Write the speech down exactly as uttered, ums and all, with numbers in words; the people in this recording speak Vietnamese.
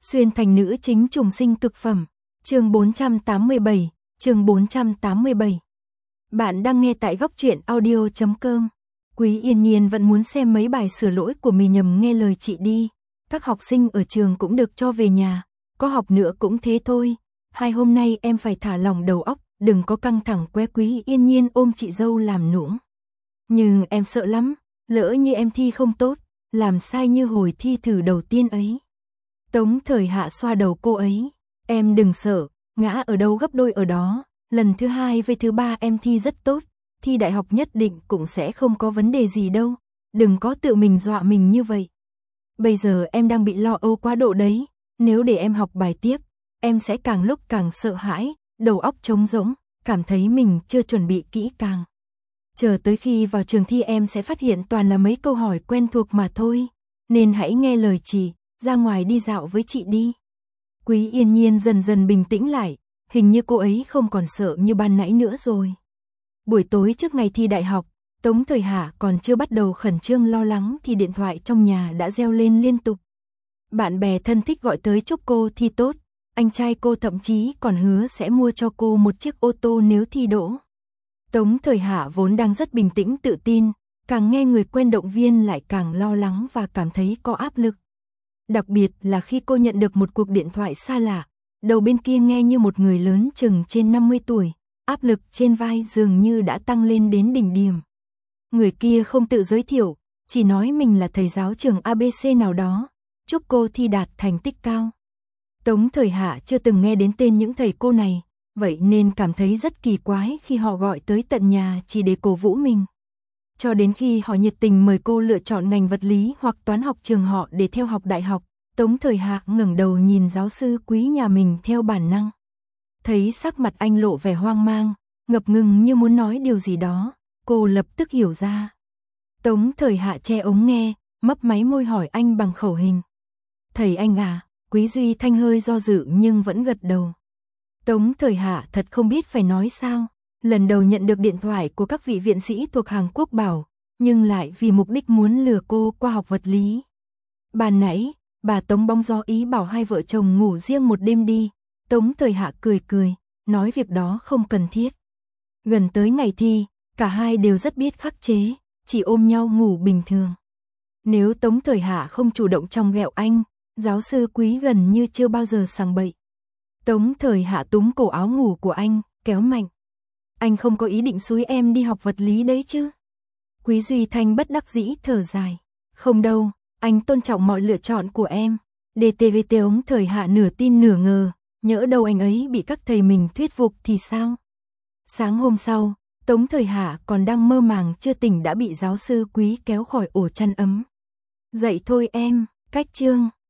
Xuyên thành nữ chính trùng sinh cực phẩm. Chương bốn trăm tám mươi bảy, chương bốn trăm tám mươi bảy. Bạn đang nghe tại góc truyện audio chấm com. Quý Yên Nhiên vẫn muốn xem mấy bài sửa lỗi của mình, nhầm nghe lời chị đi. Các học sinh ở trường cũng được cho về nhà, có học nữa cũng thế thôi. Hai hôm nay em phải thả lỏng đầu óc, đừng có căng thẳng quá. Quý Yên Nhiên ôm chị dâu làm nũng. Nhưng em sợ lắm, lỡ như em thi không tốt, làm sai như hồi thi thử đầu tiên ấy. Tống Thời Hạ xoa đầu cô ấy. Em đừng sợ, ngã ở đâu gấp đôi ở đó. Lần thứ hai với thứ ba em thi rất tốt, thi đại học nhất định cũng sẽ không có vấn đề gì đâu. Đừng có tự mình dọa mình như vậy. Bây giờ em đang bị lo âu quá độ đấy. Nếu để em học bài tiếp, em sẽ càng lúc càng sợ hãi, đầu óc trống rỗng, cảm thấy mình chưa chuẩn bị kỹ càng. Chờ tới khi vào trường thi em sẽ phát hiện toàn là mấy câu hỏi quen thuộc mà thôi. Nên hãy nghe lời chị, ra ngoài đi dạo với chị đi. Quý Yên Nhiên dần dần bình tĩnh lại, hình như cô ấy không còn sợ như ban nãy nữa rồi. Buổi tối trước ngày thi đại học, Tống Thời Hạ còn chưa bắt đầu khẩn trương lo lắng thì điện thoại trong nhà đã reo lên liên tục. Bạn bè thân thích gọi tới chúc cô thi tốt, anh trai cô thậm chí còn hứa sẽ mua cho cô một chiếc ô tô nếu thi đỗ. Tống Thời Hạ vốn đang rất bình tĩnh tự tin, càng nghe người quen động viên lại càng lo lắng và cảm thấy có áp lực. Đặc biệt là khi cô nhận được một cuộc điện thoại xa lạ, đầu bên kia nghe như một người lớn chừng trên năm mươi tuổi, áp lực trên vai dường như đã tăng lên đến đỉnh điểm. Người kia không tự giới thiệu, chỉ nói mình là thầy giáo trường a bê xê nào đó, chúc cô thi đạt thành tích cao. Tống Thời Hạ chưa từng nghe đến tên những thầy cô này, vậy nên cảm thấy rất kỳ quái khi họ gọi tới tận nhà chỉ để cổ vũ mình. Cho đến khi họ nhiệt tình mời cô lựa chọn ngành vật lý hoặc toán học trường họ để theo học đại học, Tống Thời Hạ ngẩng đầu nhìn giáo sư Quý nhà mình theo bản năng. Thấy sắc mặt anh lộ vẻ hoang mang, ngập ngừng như muốn nói điều gì đó, cô lập tức hiểu ra. Tống Thời Hạ che ống nghe, mấp máy môi hỏi anh bằng khẩu hình. Thầy anh à? Quý Duy Thanh hơi do dự nhưng vẫn gật đầu. Tống Thời Hạ thật không biết phải nói sao. Lần đầu nhận được điện thoại của các vị viện sĩ thuộc hàng quốc bảo, nhưng lại vì mục đích muốn lừa cô qua học vật lý. Ban nãy, bà Tống bóng gió ý bảo hai vợ chồng ngủ riêng một đêm đi. Tống Thời Hạ cười cười, nói việc đó không cần thiết. Gần tới ngày thi, cả hai đều rất biết khắc chế, chỉ ôm nhau ngủ bình thường. Nếu Tống Thời Hạ không chủ động trong ghẹo anh, giáo sư Quý gần như chưa bao giờ sằng bậy. Tống Thời Hạ túm cổ áo ngủ của anh, kéo mạnh. Anh không có ý định xúi em đi học vật lý đấy chứ? Quý Duy Thanh bất đắc dĩ thở dài. Không đâu, anh tôn trọng mọi lựa chọn của em. đê tê vê tê Tống Thời Hạ nửa tin nửa ngờ, nhỡ đâu anh ấy bị các thầy mình thuyết phục thì sao? Sáng hôm sau, Tống Thời Hạ còn đang mơ màng chưa tỉnh đã bị giáo sư Quý kéo khỏi ổ chăn ấm. Dậy thôi em, cách chương.